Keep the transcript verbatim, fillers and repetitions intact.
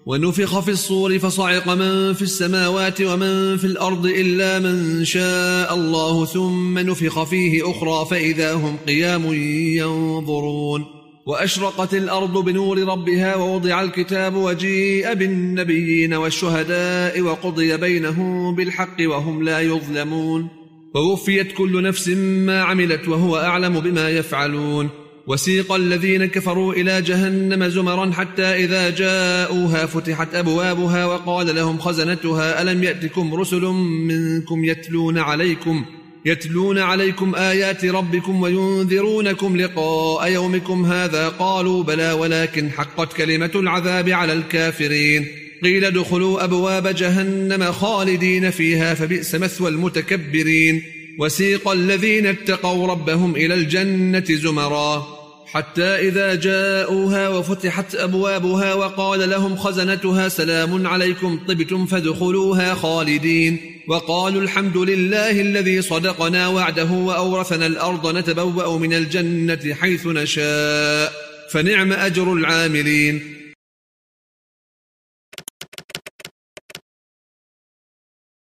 ونفخ في الصور فصعق من في السماوات ومن في الأرض إلا من شاء الله ثم نفخ فيه أخرى فإذا هم قيام ينظرون وأشرقت الأرض بنور ربها ووضع الكتاب وجيء بالنبيين والشهداء وقضي بينهم بالحق وهم لا يظلمون ووفيت كل نفس ما عملت وهو أعلم بما يفعلون وسيق الذين كفروا إلى جهنم زمرا حتى إذا جاءوها فتحت أبوابها وقال لهم خزنتها ألم يأتكم رسل منكم يتلون عليكم يتلون عليكم آيات ربكم وينذرونكم لقاء يومكم هذا قالوا بلى ولكن حقت كلمة العذاب على الكافرين قيل ادخلوا أبواب جهنم خالدين فيها فبئس مثوى المتكبرين وسيق الذين اتقوا ربهم إلى الجنة زمرا حتى إذا جاءوها وفتحت أبوابها وقال لهم خزنتها سلام عليكم طبتم فادخلوها خالدين وقالوا الحمد لله الذي صدقنا وعده وأورثنا الأرض نتبوأ من الجنة حيث نشاء فنعم أجر العاملين